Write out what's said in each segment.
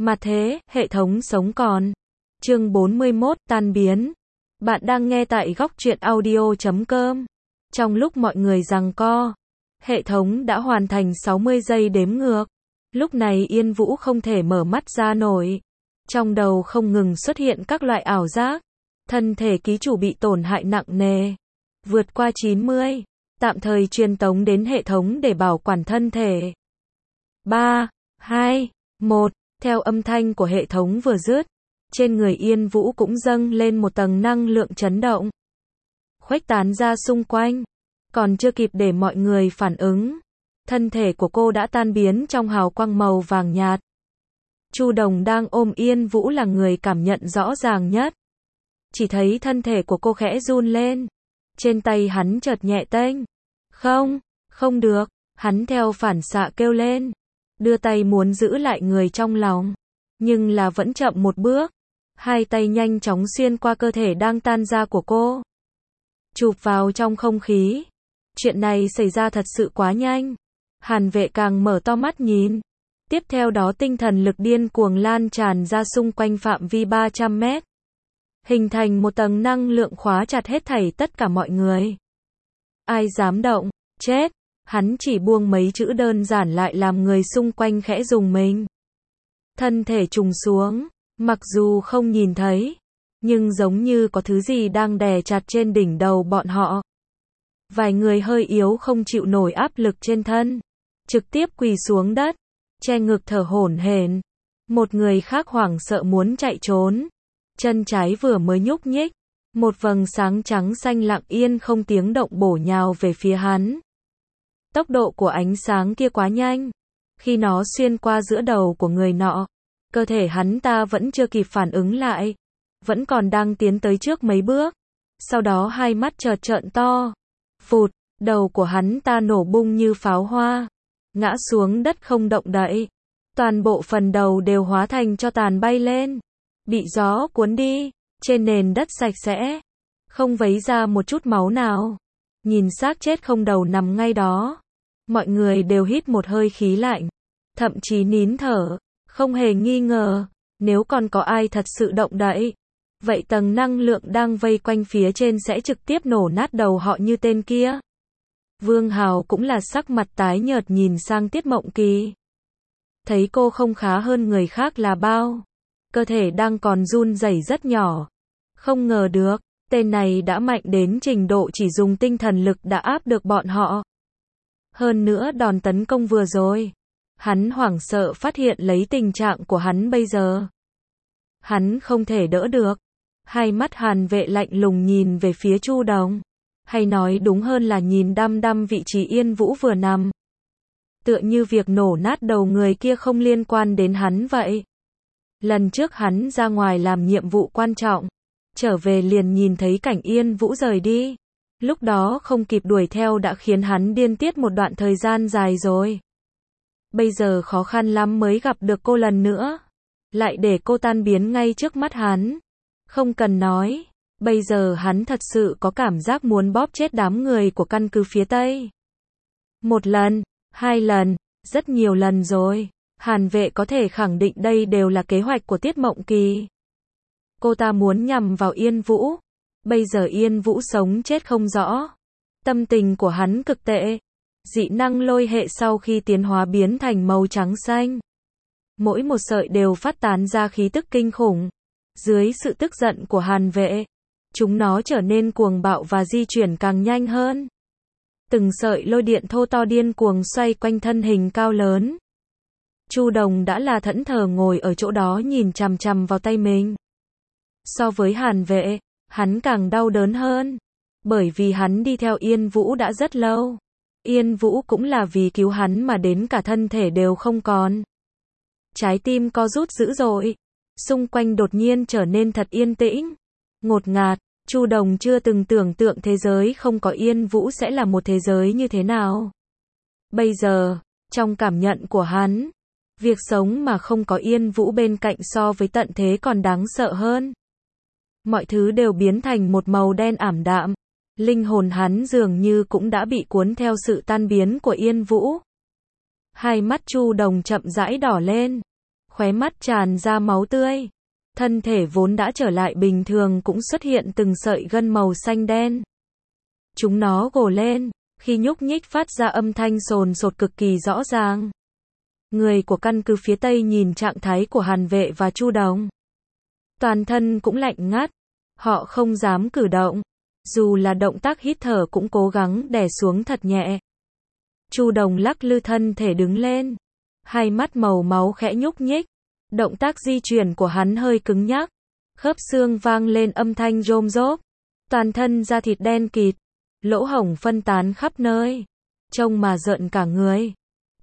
Mà thế, hệ thống sống còn. Chương 41, tan biến. Bạn đang nghe tại góc truyện audio.com. Trong lúc mọi người giằng co, hệ thống đã hoàn thành 60 giây đếm ngược. Lúc này Yên Vũ không thể mở mắt ra nổi. Trong đầu không ngừng xuất hiện các loại ảo giác. Thân thể ký chủ bị tổn hại nặng nề. Vượt qua 90. Tạm thời truyền tống đến hệ thống để bảo quản thân thể. 3, 2, 1. Theo âm thanh của hệ thống vừa dứt, trên người Yên Vũ cũng dâng lên một tầng năng lượng chấn động, khuếch tán ra xung quanh. Còn chưa kịp để mọi người phản ứng, thân thể của cô đã tan biến trong hào quang màu vàng nhạt. Chu Đồng đang ôm Yên Vũ là người cảm nhận rõ ràng nhất. Chỉ thấy thân thể của cô khẽ run lên. Trên tay hắn chợt nhẹ tênh. Không, không được. Hắn theo phản xạ kêu lên. Đưa tay muốn giữ lại người trong lòng. Nhưng là vẫn chậm một bước. Hai tay nhanh chóng xuyên qua cơ thể đang tan ra của cô. Chụp vào trong không khí. Chuyện này xảy ra thật sự quá nhanh. Hàn Vệ càng mở to mắt nhìn. Tiếp theo đó tinh thần lực điên cuồng lan tràn ra xung quanh phạm vi 300 mét. Hình thành một tầng năng lượng khóa chặt hết thảy tất cả mọi người. Ai dám động, chết. Hắn chỉ buông mấy chữ đơn giản lại làm người xung quanh khẽ rùng mình. Thân thể trùng xuống, mặc dù không nhìn thấy, nhưng giống như có thứ gì đang đè chặt trên đỉnh đầu bọn họ. Vài người hơi yếu không chịu nổi áp lực trên thân, trực tiếp quỳ xuống đất, che ngực thở hổn hển. Một người khác hoảng sợ muốn chạy trốn. Chân trái vừa mới nhúc nhích, một vầng sáng trắng xanh lặng yên không tiếng động bổ nhào về phía hắn. Tốc độ của ánh sáng kia quá nhanh. Khi nó xuyên qua giữa đầu của người nọ, cơ thể hắn ta vẫn chưa kịp phản ứng lại, vẫn còn đang tiến tới trước mấy bước. Sau đó hai mắt chợt trợn to. Phụt, đầu của hắn ta nổ bung như pháo hoa, ngã xuống đất không động đậy. Toàn bộ phần đầu đều hóa thành tro tàn bay lên, bị gió cuốn đi, trên nền đất sạch sẽ, không vấy ra một chút máu nào. Nhìn xác chết không đầu nằm ngay đó, mọi người đều hít một hơi khí lạnh, thậm chí nín thở, không hề nghi ngờ, nếu còn có ai thật sự động đậy, vậy tầng năng lượng đang vây quanh phía trên sẽ trực tiếp nổ nát đầu họ như tên kia. Vương Hào cũng là sắc mặt tái nhợt nhìn sang Tiết Mộng Kỳ. Thấy cô không khá hơn người khác là bao. Cơ thể đang còn run rẩy rất nhỏ. Không ngờ được, tên này đã mạnh đến trình độ chỉ dùng tinh thần lực đã áp được bọn họ. Hơn nữa đòn tấn công vừa rồi, hắn hoảng sợ phát hiện lấy tình trạng của hắn bây giờ. Hắn không thể đỡ được. Hai mắt Hàn Vệ lạnh lùng nhìn về phía Chu Đồng. Hay nói đúng hơn là nhìn đăm đăm vị trí Yên Vũ vừa nằm. Tựa như việc nổ nát đầu người kia không liên quan đến hắn vậy. Lần trước hắn ra ngoài làm nhiệm vụ quan trọng, trở về liền nhìn thấy cảnh Yên Vũ rời đi. Lúc đó không kịp đuổi theo đã khiến hắn điên tiết một đoạn thời gian dài rồi. Bây giờ khó khăn lắm mới gặp được cô lần nữa. Lại để cô tan biến ngay trước mắt hắn. Không cần nói, bây giờ hắn thật sự có cảm giác muốn bóp chết đám người của căn cứ phía Tây. Một lần, hai lần, rất nhiều lần rồi. Hàn Vệ có thể khẳng định đây đều là kế hoạch của Tiết Mộng Kỳ. Cô ta muốn nhằm vào Yên Vũ. Bây giờ Yên Vũ sống chết không rõ. Tâm tình của hắn cực tệ. Dị năng lôi hệ sau khi tiến hóa biến thành màu trắng xanh. Mỗi một sợi đều phát tán ra khí tức kinh khủng. Dưới sự tức giận của Hàn Vệ, chúng nó trở nên cuồng bạo và di chuyển càng nhanh hơn. Từng sợi lôi điện thô to điên cuồng xoay quanh thân hình cao lớn. Chu Đồng đã là thẫn thờ ngồi ở chỗ đó nhìn chằm chằm vào tay mình. So với Hàn Vệ, hắn càng đau đớn hơn. Bởi vì hắn đi theo Yên Vũ đã rất lâu. Yên Vũ cũng là vì cứu hắn mà đến cả thân thể đều không còn. Trái tim co rút dữ dội. Xung quanh đột nhiên trở nên thật yên tĩnh. Ngột ngạt, Chu Đồng chưa từng tưởng tượng thế giới không có Yên Vũ sẽ là một thế giới như thế nào. Bây giờ, trong cảm nhận của hắn, việc sống mà không có Yên Vũ bên cạnh so với tận thế còn đáng sợ hơn. Mọi thứ đều biến thành một màu đen ảm đạm. Linh hồn hắn dường như cũng đã bị cuốn theo sự tan biến của Yên Vũ. Hai mắt Chu Đồng chậm rãi đỏ lên. khóe mắt tràn ra máu tươi. Thân thể vốn đã trở lại bình thường cũng xuất hiện từng sợi gân màu xanh đen. Chúng nó gồ lên, khi nhúc nhích phát ra âm thanh sồn sột cực kỳ rõ ràng. Người của căn cứ phía Tây nhìn trạng thái của Hàn Vệ và Chu Đồng. Toàn thân cũng lạnh ngắt. Họ không dám cử động. Dù là động tác hít thở cũng cố gắng đè xuống thật nhẹ. Chu Đồng lắc lư thân thể đứng lên. Hai mắt màu máu khẽ nhúc nhích. Động tác di chuyển của hắn hơi cứng nhắc. Khớp xương vang lên âm thanh rôm rốp. Toàn thân da thịt đen kịt. Lỗ hổng phân tán khắp nơi. Trông mà rợn cả người.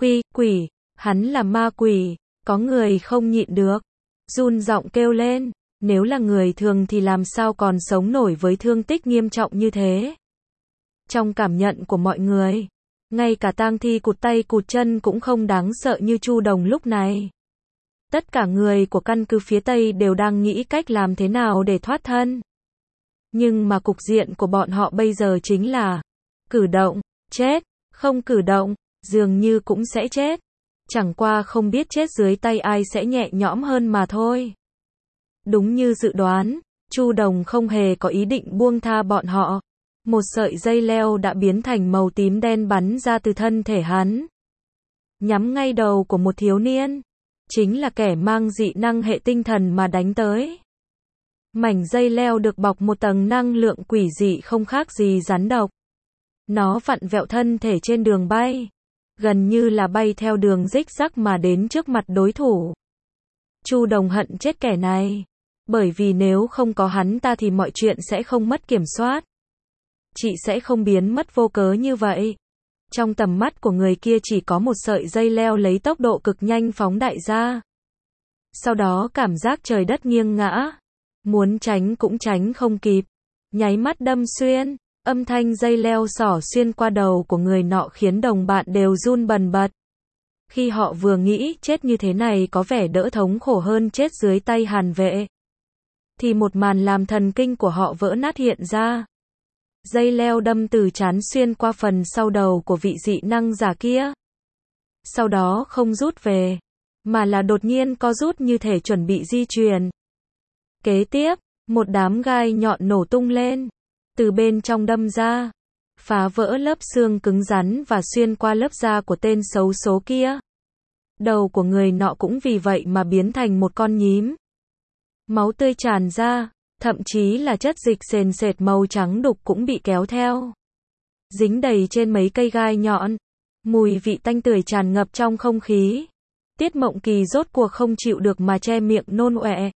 Quỷ, hắn là ma quỷ. Có người không nhịn được. Run giọng kêu lên. Nếu là người thường thì làm sao còn sống nổi với thương tích nghiêm trọng như thế. Trong cảm nhận của mọi người, ngay cả tang thi cụt tay cụt chân cũng không đáng sợ như Chu Đồng lúc này. Tất cả người của căn cứ phía Tây đều đang nghĩ cách làm thế nào để thoát thân. Nhưng mà cục diện của bọn họ bây giờ chính là cử động, chết, không cử động, dường như cũng sẽ chết. Chẳng qua không biết chết dưới tay ai sẽ nhẹ nhõm hơn mà thôi. Đúng như dự đoán, Chu Đồng không hề có ý định buông tha bọn họ. Một sợi dây leo đã biến thành màu tím đen bắn ra từ thân thể hắn. Nhắm ngay đầu của một thiếu niên. Chính là kẻ mang dị năng hệ tinh thần mà đánh tới. Mảnh dây leo được bọc một tầng năng lượng quỷ dị không khác gì rắn độc. Nó vặn vẹo thân thể trên đường bay. Gần như là bay theo đường rích rắc mà đến trước mặt đối thủ. Chu Đồng hận chết kẻ này. Bởi vì nếu không có hắn ta thì mọi chuyện sẽ không mất kiểm soát. Chị sẽ không biến mất vô cớ như vậy. Trong tầm mắt của người kia chỉ có một sợi dây leo lấy tốc độ cực nhanh phóng đại ra. Sau đó cảm giác trời đất nghiêng ngã. Muốn tránh cũng tránh không kịp. Nháy mắt đâm xuyên. Âm thanh dây leo xỏ xuyên qua đầu của người nọ khiến đồng bạn đều run bần bật. Khi họ vừa nghĩ chết như thế này có vẻ đỡ thống khổ hơn chết dưới tay Hàn Vệ. Thì một màn làm thần kinh của họ vỡ nát hiện ra. Dây leo đâm từ trán xuyên qua phần sau đầu của vị dị năng giả kia. Sau đó không rút về, mà là đột nhiên co rút như thể chuẩn bị di chuyển. Kế tiếp, một đám gai nhọn nổ tung lên, từ bên trong đâm ra, phá vỡ lớp xương cứng rắn và xuyên qua lớp da của tên xấu số kia. Đầu của người nọ cũng vì vậy mà biến thành một con nhím. Máu tươi tràn ra, thậm chí là chất dịch sền sệt màu trắng đục cũng bị kéo theo. Dính đầy trên mấy cây gai nhọn. Mùi vị tanh tưởi tràn ngập trong không khí. Tiết Mộng Kỳ rốt cuộc không chịu được mà che miệng nôn ọe.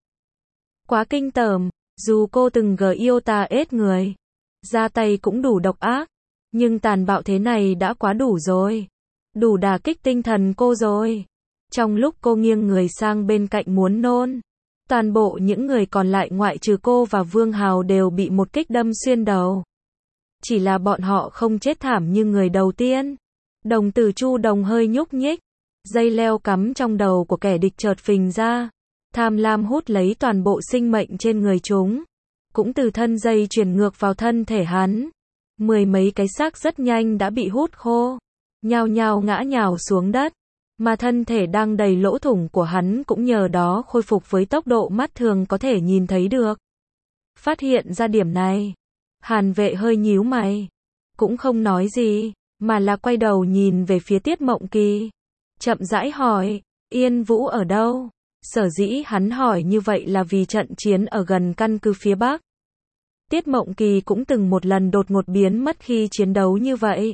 Quá kinh tởm, dù cô từng yêu ta ết người. Ra tay cũng đủ độc ác. Nhưng tàn bạo thế này đã quá đủ rồi. Đủ đả kích tinh thần cô rồi. Trong lúc cô nghiêng người sang bên cạnh muốn nôn. Toàn bộ những người còn lại ngoại trừ cô và Vương Hào đều bị một kích đâm xuyên đầu. Chỉ là bọn họ không chết thảm như người đầu tiên. Đồng tử Chu Đồng hơi nhúc nhích. Dây leo cắm trong đầu của kẻ địch chợt phình ra. Tham lam hút lấy toàn bộ sinh mệnh trên người chúng. Cũng từ thân dây chuyển ngược vào thân thể hắn. Mười mấy cái xác rất nhanh đã bị hút khô. Nhao nhao ngã nhào xuống đất. Mà thân thể đang đầy lỗ thủng của hắn cũng nhờ đó khôi phục với tốc độ mắt thường có thể nhìn thấy được. Phát hiện ra điểm này, Hàn Vệ hơi nhíu mày. Cũng không nói gì, mà là quay đầu nhìn về phía Tiết Mộng Kỳ. Chậm rãi hỏi, Yên Vũ ở đâu? Sở dĩ hắn hỏi như vậy là vì trận chiến ở gần căn cứ phía Bắc. Tiết Mộng Kỳ cũng từng một lần đột ngột biến mất khi chiến đấu như vậy.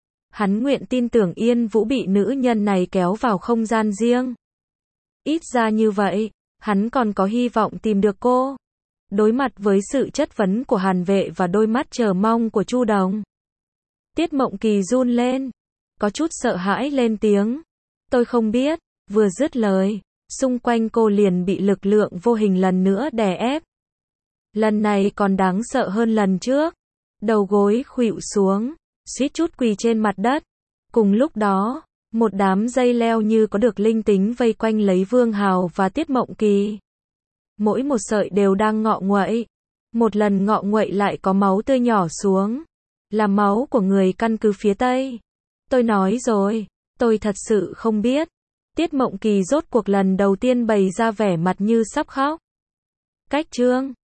Hắn nguyện tin tưởng Yên Vũ bị nữ nhân này kéo vào không gian riêng. Ít ra như vậy, hắn còn có hy vọng tìm được cô. Đối mặt với sự chất vấn của Hàn Vệ và đôi mắt chờ mong của Chu Đồng. Tiết Mộng Kỳ run lên. Có chút sợ hãi lên tiếng. Tôi không biết, vừa dứt lời. Xung quanh cô liền bị lực lượng vô hình lần nữa đè ép. Lần này còn đáng sợ hơn lần trước. Đầu gối khuỵu xuống. Suýt chút quỳ trên mặt đất. Cùng lúc đó, một đám dây leo như có được linh tính vây quanh lấy Vương Hào và Tiết Mộng Kỳ. Mỗi một sợi đều đang ngọ nguậy. Một lần ngọ nguậy lại có máu tươi nhỏ xuống. Là máu của người căn cứ phía Tây. Tôi nói rồi, tôi thật sự không biết. Tiết Mộng Kỳ rốt cuộc lần đầu tiên bày ra vẻ mặt như sắp khóc. Cách chương